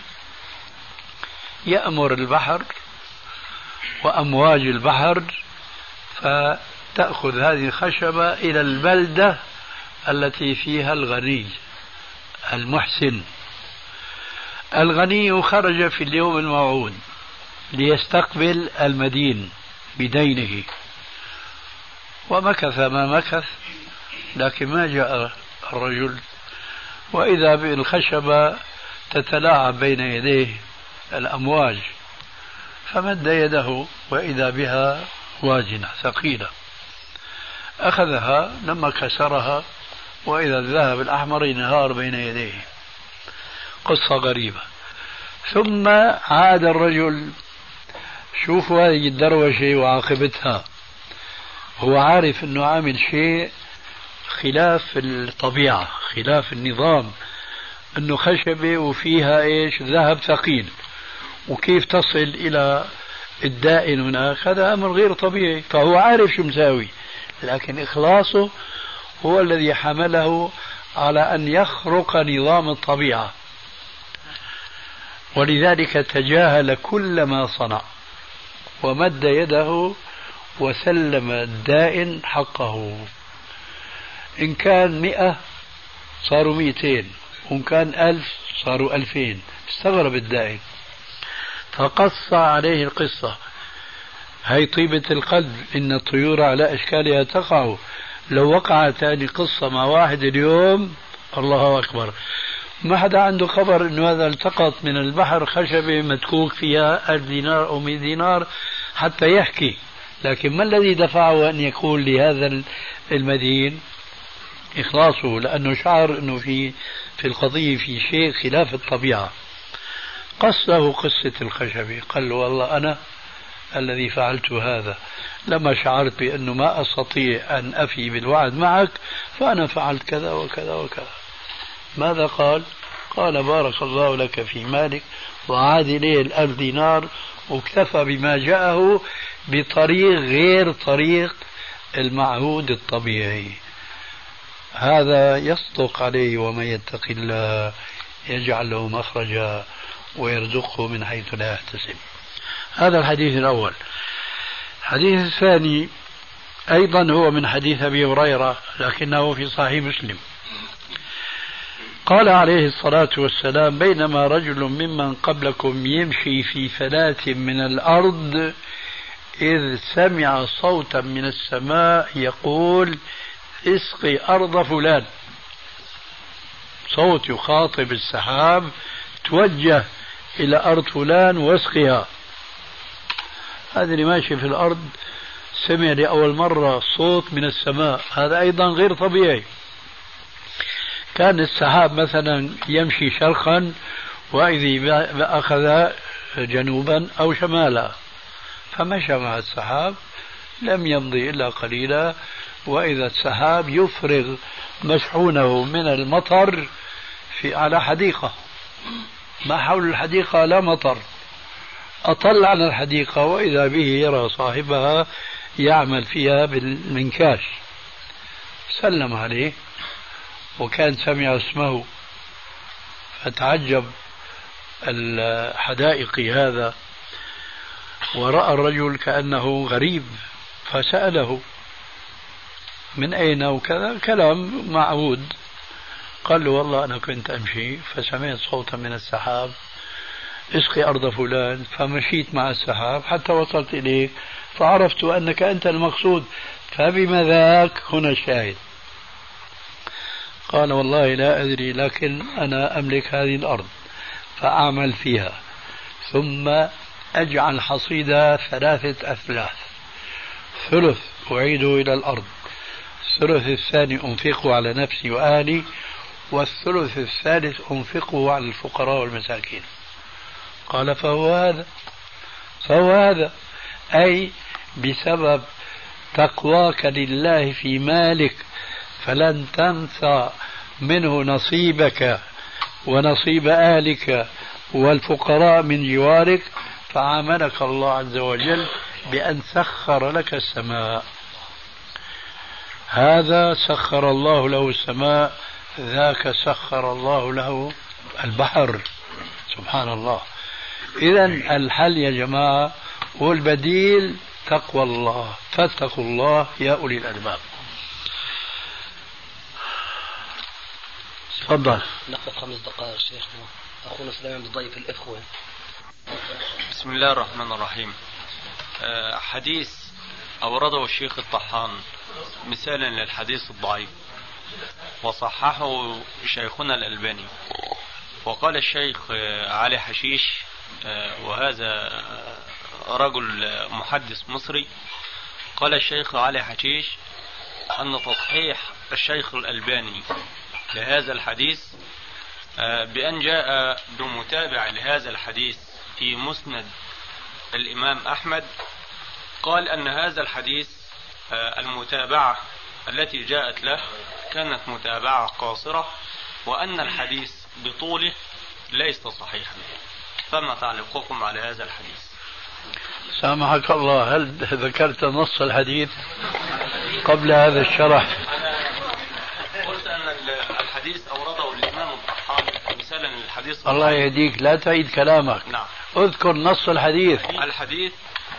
يأمر البحر وأمواج البحر فتأخذ هذه الخشبة إلى البلدة التي فيها الغني المحسن. الغني خرج في اليوم الموعود ليستقبل المدين بدينه، ومكث ما مكث، لكن ما جاء الرجل. وإذا بالخشبة تتلاعب بين يديه الأمواج، فمد يده وإذا بها واجنة ثقيلة، أخذها لما كسرها وإذا الذهب الأحمر ينهار بين يديه. قصة غريبة. ثم عاد الرجل، شوفوا هذه الدروشة وعاقبتها، هو عارف أنه عامل شيء خلاف الطبيعة خلاف النظام، أنه خشبة وفيها إيش ذهب ثقيل، وكيف تصل إلى الدائن هناك، هذا أمر غير طبيعي. فهو عارف شو مساوي، لكن إخلاصه هو الذي حمله على أن يخرق نظام الطبيعة، ولذلك تجاهل كل ما صنع ومد يده وسلم الدائن حقه. إن كان 100 صاروا 200، وإن كان 1000 صاروا 2000. استغرب الدائن فقص عليه القصة. هي طيبة القلب، إن الطيور على أشكالها تقع، لو وقعت هذه القصة مع واحد اليوم الله أكبر، ما حدا عنده خبر إنه هذا التقط من البحر خشبة متكوك فيها 1000 دينار أو 100 دينار حتى يحكي. لكن ما الذي دفعه أن يقول لهذا المدين؟ إخلاصه، لأنه شعر أنه في القضية في شيء خلاف الطبيعة. قصه قصة الخشبة، قال له والله أنا الذي فعلت هذا، لما شعرت بأنه ما أستطيع أن أفي بالوعد معك فأنا فعلت كذا وكذا وكذا. ماذا قال؟ قال بارك الله لك في مالك، وعاد إليه 1000 دينار، واكتفى بما جاءه بطريق غير طريق المعهود الطبيعي. هذا يصدق عليه، ومن يتق الله يجعل له مخرجا ويرزقه من حيث لا يحتسب. هذا الحديث الأول. الحديث الثاني أيضا هو من حديث أبي هريرة لكنه في صحيح مسلم. قال عليه الصلاة والسلام: بينما رجل ممن قبلكم يمشي في فلاة من الأرض إذ سمع صوتا من السماء يقول: اسقي أرض فلان. صوت يخاطب السحاب: توجه إلى أرض فلان واسقها. هذا اللي ماشي في الأرض سمع لأول مرة صوت من السماء، هذا أيضا غير طبيعي. كان السحاب مثلا يمشي شرقا وإذا أخذ جنوبا أو شمالا، فمشى مع السحاب، لم يمضي إلا قليلا وإذا السحاب يفرغ مشحونه من المطر على حديقة، ما حول الحديقة لا مطر، أطل على الحديقة وإذا به يرى صاحبها يعمل فيها بالمنكاش. سلم عليه وكان سمع اسمه، فتعجب الحدائق هذا ورأى الرجل كأنه غريب، فسأله من أين وكذا، كلام معهود. قال له: والله أنا كنت أمشي فسمعت صوتا من السحاب: اسقي أرض فلان، فمشيت مع السحاب حتى وصلت إليك فعرفت أنك أنت المقصود، فبما ذاك هنا الشاهد. قال: والله لا أدري، لكن أنا أملك هذه الأرض فأعمل فيها، ثم أجعل حصيدة 3 أثلاث، ثلث أعيده إلى الأرض، الثلث الثاني أنفقه على نفسي وأهلي، والثلث الثالث أنفقه على الفقراء والمساكين. قال: فهو هذا أي بسبب تقواك لله في مالك فلن تنسى منه نصيبك ونصيب أهلك والفقراء من جوارك، فعاملك الله عز وجل بأن سخر لك السماء. هذا سخر الله له السماء، ذاك سخر الله له البحر. سبحان الله. إذن الحل يا جماعة والبديل تقوى الله، فاتقوا الله يا أولي الألباب. تفضل. ناخذ 5 دقائق شيخنا، أخونا سليمان عبد الضيف الإخوة. بسم الله الرحمن الرحيم. حديث أورده الشيخ الطحان مثالا للحديث الضعيف، وصححه شيخنا الألباني. وقال الشيخ علي حشيش، وهذا رجل محدث مصري، قال الشيخ علي حشيش أن تصحيح الشيخ الألباني لهذا الحديث بأن جاء بمتابع لهذا الحديث في مسند الإمام أحمد، قال أن هذا الحديث المتابعة التي جاءت له كانت متابعة قاصرة، وأن الحديث بطوله ليس صحيحا. فما تعليقكم على هذا الحديث؟ سامحك الله، هل ذكرت نص الحديث قبل هذا الشرح؟ قلت أن الحديث أورده الإمام الطحاوي مثلا الحديث. الله يهديك، لا تعيد كلامك. نعم. اذكر نص الحديث. الحديث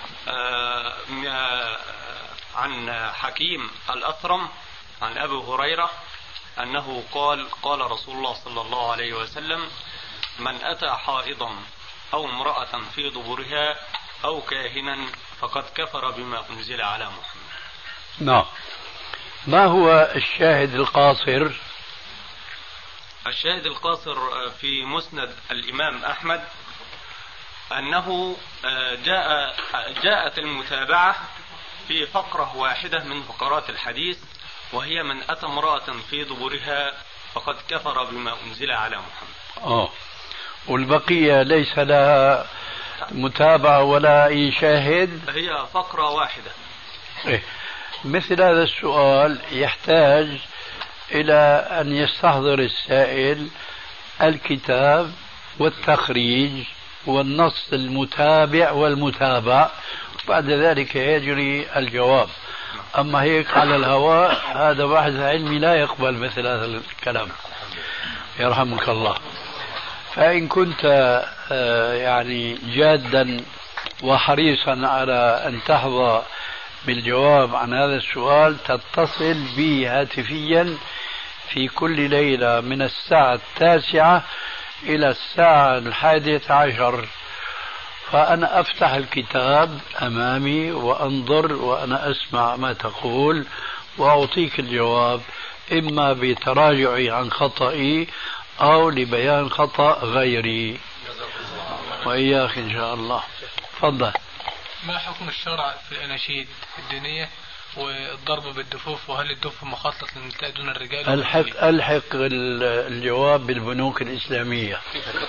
عن حكيم الأثرم عن أبي هريرة أنه قال رسول الله صلى الله عليه وسلم: من أتى حائضا أو امرأة في دبرها أو كاهنا فقد كفر بما أنزل على محمد. نعم. ما هو الشاهد القاصر؟ الشاهد القاصر في مسند الإمام أحمد أنه جاءت المتابعة في فقرة واحدة من فقرات الحديث، وهي: من أتى امرأة في دبرها فقد كفر بما أنزل على محمد. والبقية ليس لها متابعة ولا أي شاهد، هي فقرة واحدة. مثل هذا السؤال يحتاج إلى أن يستحضر السائل الكتاب والتخريج والنص المتابع والمتابع، بعد ذلك يجري الجواب. أما هيك على الهواء هذا باحث علمي لا يقبل مثل هذا الكلام، يرحمك الله. فإن كنت يعني جادا وحريصا على أن تحظى بالجواب عن هذا السؤال، تتصل بي هاتفيا في كل ليلة من الساعة 9 إلى الساعة 11، فأنا أفتح الكتاب أمامي وأنظر وأنا أسمع ما تقول وأعطيك الجواب، إما بتراجعي عن خطئي أو لبيان خطأ غيري، وإياك إن شاء الله. تفضل. ما حكم الشرع في الأناشيد الدينية والضرب بالدفوف، وهل الدف مخصص للنساء دون الرجال؟ ألحق الجواب بالبنوك الإسلامية.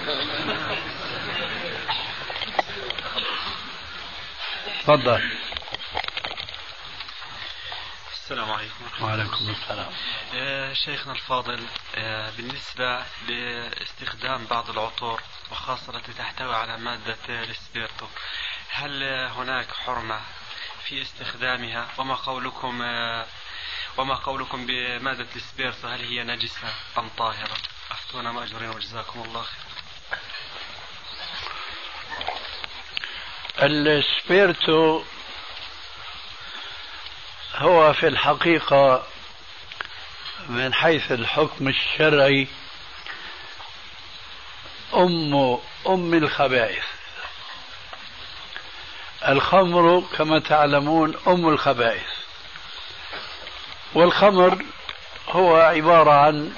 تفضل. السلام عليكم. وعليكم السلام. شيخنا الفاضل، بالنسبة لاستخدام بعض العطور وخاصة التي تحتوي على مادة الاسبرتو، هل هناك حرمة في استخدامها؟ وما قولكم بمادة الاسبرتو، هل هي نجسة أم طاهرة؟ أفتونا مأجورين وجزاكم الله خير. الاسبرتو هو في الحقيقة من حيث الحكم الشرعي أم الخبائث. الخمر كما تعلمون أم الخبائث، والخمر هو عبارة عن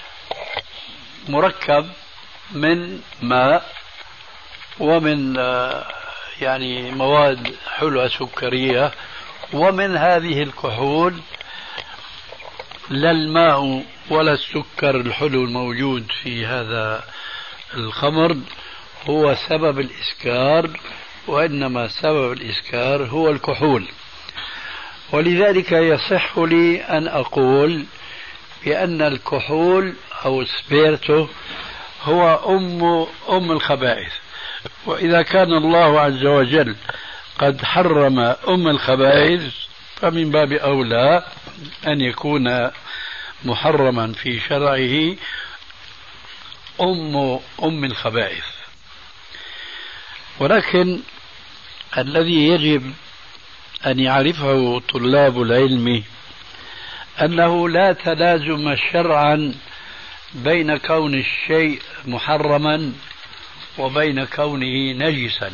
مركب من ماء ومن يعني مواد حلوة سكرية، ومن هذه الكحول لا الماء ولا السكر الحلو الموجود في هذا الخمر هو سبب الإسكار، وإنما سبب الإسكار هو الكحول. ولذلك يصح لي أن أقول بأن الكحول أو السبيرتو هو أم الخبائث. وإذا كان الله عز وجل قد حرم أم الخبائث، فمن باب أولى أن يكون محرما في شرعه أم الخبائث. ولكن الذي يجب أن يعرفه طلاب العلم أنه لا تلازم شرعا بين كون الشيء محرما وبين كونه نجسا،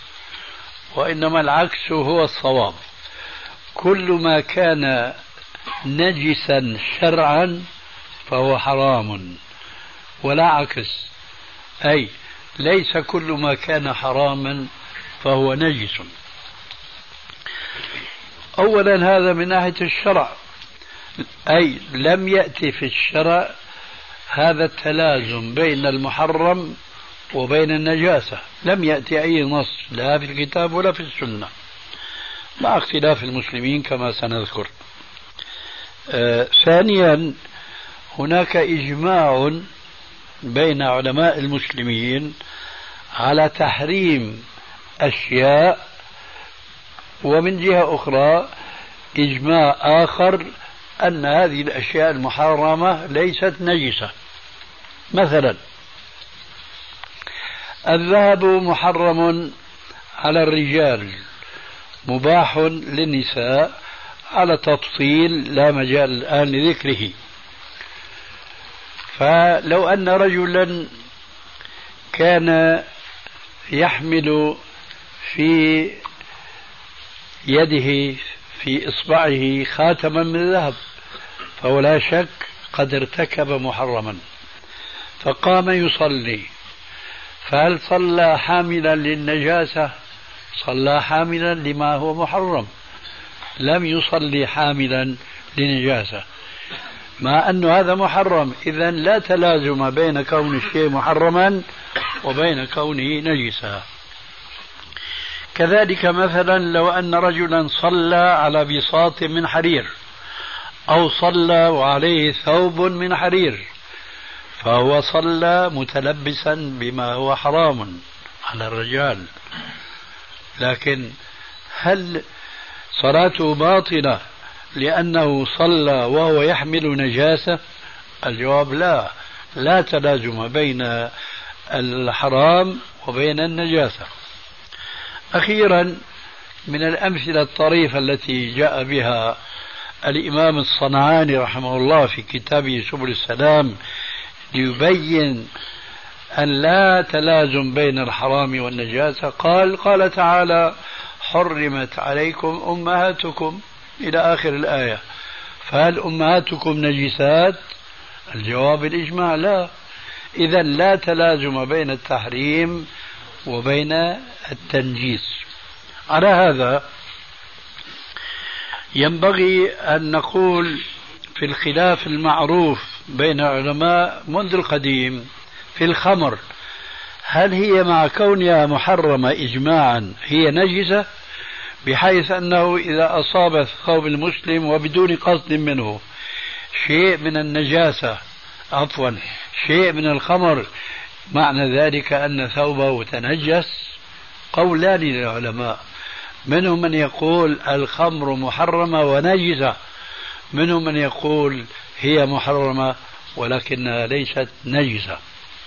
وإنما العكس هو الصواب. كل ما كان نجسا شرعا فهو حرام، ولا عكس، أي ليس كل ما كان حراما فهو نجس. أولا هذا من ناحية الشرع، أي لم يأتي في الشرع هذا التلازم بين المحرم وبين النجاسة، لم يأتي أي نص لا في الكتاب ولا في السنة، مع اختلاف المسلمين كما سنذكر. ثانيا هناك إجماع بين علماء المسلمين على تحريم أشياء، ومن جهة أخرى إجماع آخر أن هذه الأشياء المحرمة ليست نجسة. مثلا الذهب محرم على الرجال، مباح للنساء على تفصيل لا مجال الآن لذكره. فلو أن رجلا كان يحمل في يده في إصبعه خاتما من ذهب فهو لا شك قد ارتكب محرما، فقام يصلي، فهل صلى حاملا للنجاسة؟ صلى حاملا لما هو محرم، لم يصلي حاملا لنجاسة، مع أن هذا محرم. إذن لا تلازم بين كون الشيء محرما وبين كونه نجسا. كذلك مثلا لو أن رجلا صلى على بساط من حرير أو صلى وعليه ثوب من حرير فهو صلى متلبسا بما هو حرام على الرجال، لكن هل صلاته باطلة لأنه صلى وهو يحمل نجاسة؟ الجواب لا، لا تلازم بين الحرام وبين النجاسة. أخيرا من الأمثلة الطريفة التي جاء بها الإمام الصنعاني رحمه الله في كتابه سبل السلام ليبين أن لا تلازم بين الحرام والنجاسة، قال تعالى: حرمت عليكم أمهاتكم إلى آخر الآية، فهل أمهاتكم نجسات؟ الجواب الإجماع لا. إذن لا تلازم بين التحريم وبين التنجيس. على هذا ينبغي أن نقول في الخلاف المعروف بين العلماء منذ القديم في الخمر، هل هي مع كونها محرمة إجماعا هي نجسة، بحيث أنه إذا أصاب ثوب المسلم وبدون قصد منه شيء من النجاسة شيء من الخمر، معنى ذلك أن ثوبه تنجس؟ قولان للعلماء، منهم من يقول الخمر محرمة ونجسة، منهم من يقول هي محرمة ولكنها ليست نجسة.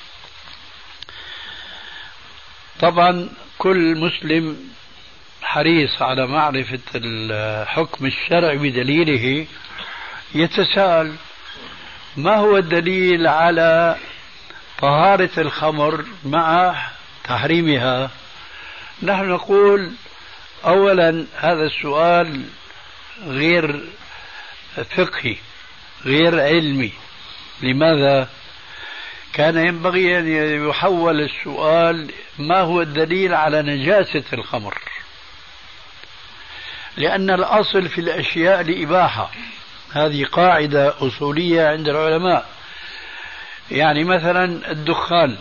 طبعا كل مسلم حريص على معرفة الحكم الشرعي بدليله، يتساءل: ما هو الدليل على طهارة الخمر مع تحريمها؟ نحن نقول أولا هذا السؤال غير فقهي، غير علمي. لماذا؟ كان ينبغي أن يحول السؤال: ما هو الدليل على نجاسة الخمر؟ لأن الأصل في الأشياء لإباحة، هذه قاعدة أصولية عند العلماء. يعني مثلا الدخان،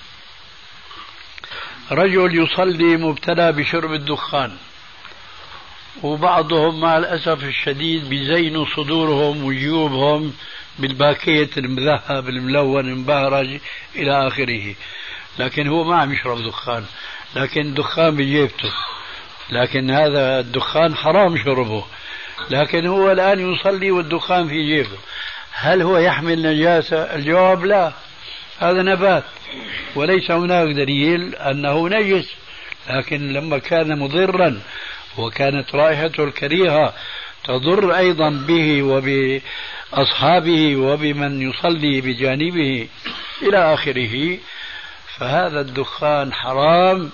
رجل يصلي مبتلى بشرب الدخان، وبعضهم مع الأسف الشديد بيزينوا صدورهم وجيوبهم بالباكية المذهب الملون المبهرج إلى آخره، لكن هو ما عم يشرب دخان، لكن الدخان بجيبته، لكن هذا الدخان حرام شربه، لكن هو الآن يصلي والدخان في جيبه. هل هو يحمل نجاسة؟ الجواب لا، هذا نبات وليس هناك دليل أنه نجس، لكن لما كان مضرا وكانت رائحته الكريهة تضر أيضا به وبأصحابه وبمن يصلي بجانبه إلى آخره، فهذا الدخان حرام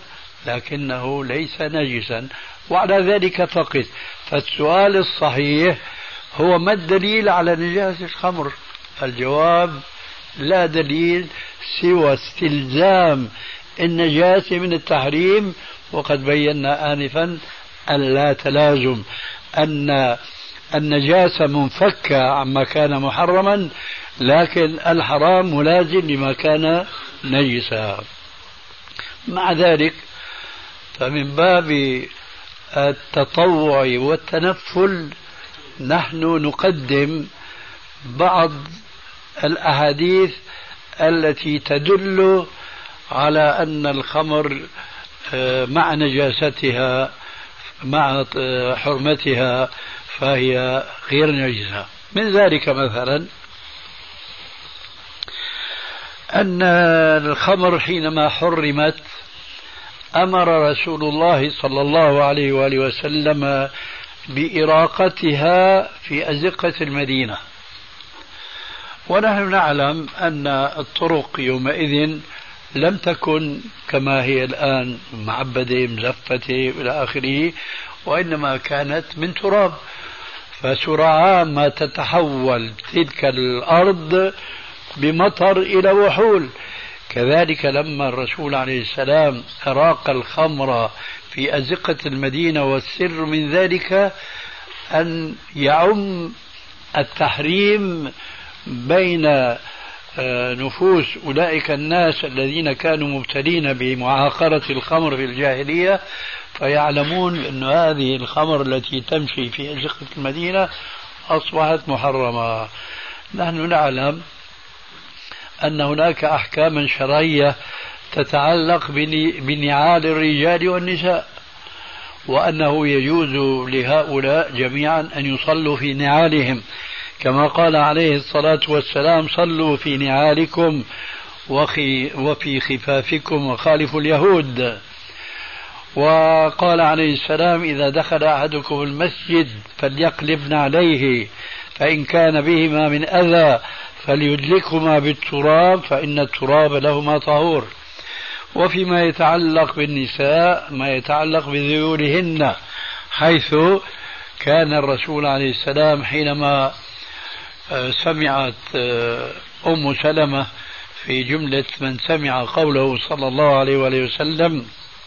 لكنه ليس نجسا، وعلى ذلك فقط. فالسؤال الصحيح هو ما الدليل على نجاسة الخمر؟ الجواب لا دليل سوى استلزام النجاسة من التحريم، وقد بينا آنفا أن لا تلازم، أن النجاسة منفكة عما كان محرما، لكن الحرام ملازم لما كان نجسا. مع ذلك فمن باب التطوع والتنفل نحن نقدم بعض الأحاديث التي تدل على أن الخمر مع نجاستها مع حرمتها فهي غير نجسة. من ذلك مثلا أن الخمر حينما حرمت أمر رسول الله صلى الله عليه وآله وسلم بإراقتها في أزقة المدينة، ونحن نعلم أن الطرق يومئذ لم تكن كما هي الآن معبدة مزفتة إلى آخره، وإنما كانت من تراب، فسرعان ما تتحول تلك الأرض بمطر إلى وحول. كذلك لما الرسول عليه السلام أراق الخمر في أزقة المدينة، والسر من ذلك أن يعم التحريم بين نفوس أولئك الناس الذين كانوا مبتلين بمعاقرة الخمر في الجاهلية، فيعلمون أن هذه الخمر التي تمشي في أزقة المدينة أصبحت محرمة. نحن نعلم أن هناك أحكاما شرعية تتعلق بنعال الرجال والنساء، وأنه يجوز لهؤلاء جميعا أن يصلوا في نعالهم، كما قال عليه الصلاة والسلام: صلوا في نعالكم وفي خفافكم وخالفوا اليهود. وقال عليه السلام: إذا دخل أحدكم المسجد فليقلب نعليه، فإن كان بهما من أذى فليدلكهما بالتراب فإن التراب لهما طهور. وفيما يتعلق بالنساء ما يتعلق بذيولهن، حيث كان الرسول عليه السلام حينما سمعت أم سلمة في جملة من سمع قوله صلى الله عليه وآله وسلم: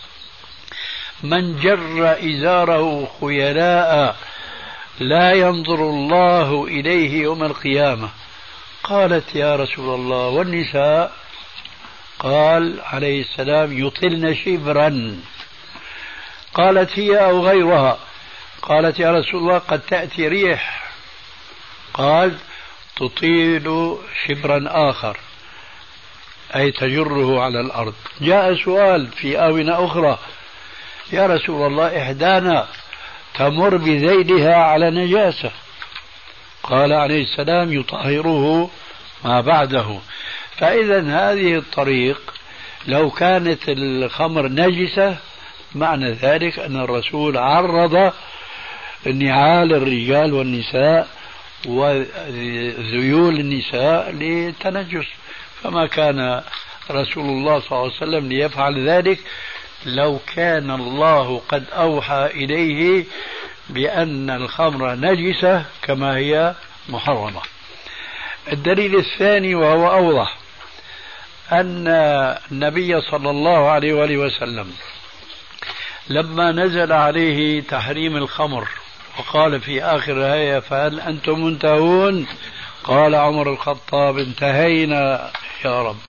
من جر إزاره خيلاء لا ينظر الله إليه يوم القيامة، قالت: يا رسول الله والنساء؟ قال عليه السلام: يطلن شبرا. قالت: هي أو غيرها؟ قالت: يا رسول الله قد تأتي ريح. قال: تطيل شبرا آخر، أي تجره على الأرض. جاء سؤال في آونة أخرى: يا رسول الله إحدانا تمر بذيلها على نجاسة. قال عليه السلام: يطهره ما بعده. فإذا هذه الطريق لو كانت الخمر نجسة معنى ذلك أن الرسول عرض نعال الرجال والنساء وذيول النساء للتنجس، فما كان رسول الله صلى الله عليه وسلم ليفعل ذلك لو كان الله قد أوحى إليه بأن الخمر نجسة كما هي محرمة. الدليل الثاني وهو أوضح أن النبي صلى الله عليه وآله وسلم لما نزل عليه تحريم الخمر وقال في آخر الآية: فهل أنتم منتهون؟ قال عمر الخطاب: انتهينا يا رب.